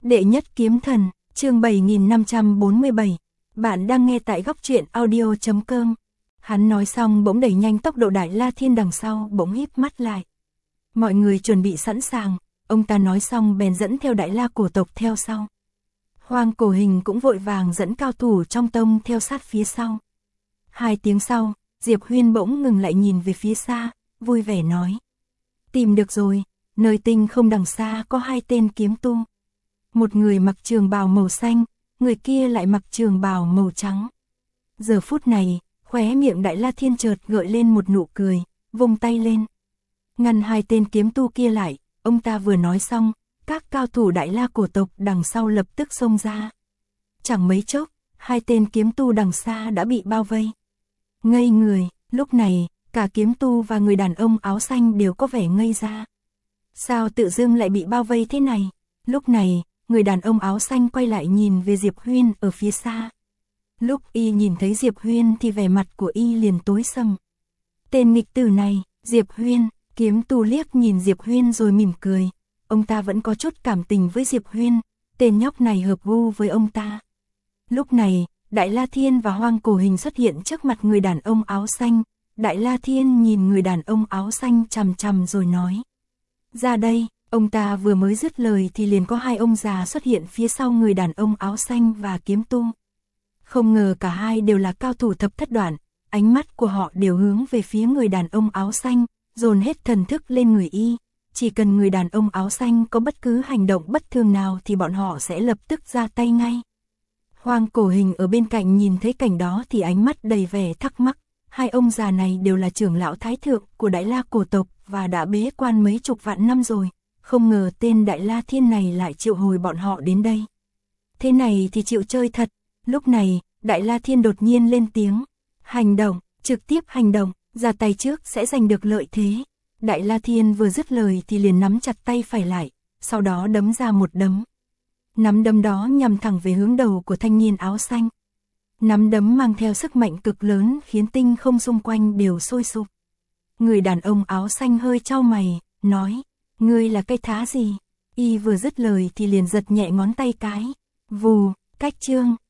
Đệ nhất kiếm thần, chương 7547. Bạn đang nghe tại góc truyện audio.com. Hắn nói xong bỗng đẩy nhanh tốc độ Đại La Thiên đằng sau bỗng híp mắt lại. Mọi người chuẩn bị sẵn sàng, ông ta nói xong bèn dẫn theo Đại La cổ tộc theo sau. Hoang Cổ Hình cũng vội vàng dẫn cao thủ trong tông theo sát phía sau. 2 tiếng sau, Diệp Huyên bỗng ngừng lại nhìn về phía xa, vui vẻ nói. Tìm được rồi, nơi tinh không đằng xa có 2 tên kiếm tu. Một người mặc trường bào màu xanh, người kia lại mặc trường bào màu trắng. Giờ phút này, khóe miệng Đại La Thiên chợt gợi lên một nụ cười, vung tay lên. Ngăn 2 tên kiếm tu kia lại, ông ta vừa nói xong, các cao thủ Đại La cổ tộc đằng sau lập tức xông ra. Chẳng mấy chốc, 2 tên kiếm tu đằng xa đã bị bao vây. Ngây người, lúc này, cả kiếm tu và người đàn ông áo xanh đều có vẻ ngây ra. Sao tự dưng lại bị bao vây thế này? Lúc này, người đàn ông áo xanh quay lại nhìn về Diệp Huyên ở phía xa. Lúc y nhìn thấy Diệp Huyên thì vẻ mặt của y liền tối sầm. Tên nghịch tử này, Diệp Huyên, kiếm tu liếc nhìn Diệp Huyên rồi mỉm cười. Ông ta vẫn có chút cảm tình với Diệp Huyên, tên nhóc này hợp gu với ông ta. Lúc này, Đại La Thiên và Hoang Cổ Hình xuất hiện trước mặt người đàn ông áo xanh. Đại La Thiên nhìn người đàn ông áo xanh chằm chằm rồi nói. Ra đây, ông ta vừa mới dứt lời thì liền có 2 ông già xuất hiện phía sau người đàn ông áo xanh và kiếm tu. Không ngờ cả hai đều là cao thủ thập thất đoạn, ánh mắt của họ đều hướng về phía người đàn ông áo xanh, dồn hết thần thức lên người y. Chỉ cần người đàn ông áo xanh có bất cứ hành động bất thường nào thì bọn họ sẽ lập tức ra tay ngay. Hoang Cổ Hình ở bên cạnh nhìn thấy cảnh đó thì ánh mắt đầy vẻ thắc mắc. 2 ông già này đều là trưởng lão thái thượng của Đại La cổ tộc và đã bế quan mấy chục vạn năm rồi. Không ngờ tên Đại La Thiên này lại triệu hồi bọn họ đến đây. Thế này thì chịu chơi thật. Lúc này, Đại La Thiên đột nhiên lên tiếng. Hành động, trực tiếp hành động, ra tay trước sẽ giành được lợi thế. Đại La Thiên vừa dứt lời thì liền nắm chặt tay phải lại, sau đó đấm ra một đấm. Nắm đấm đó nhằm thẳng về hướng đầu của thanh niên áo xanh. Nắm đấm mang theo sức mạnh cực lớn khiến tinh không xung quanh đều sôi sục. Người đàn ông áo xanh hơi chau mày, nói, ngươi là cái thá gì? Y vừa dứt lời thì liền giật nhẹ ngón tay cái. Vù, cách chương.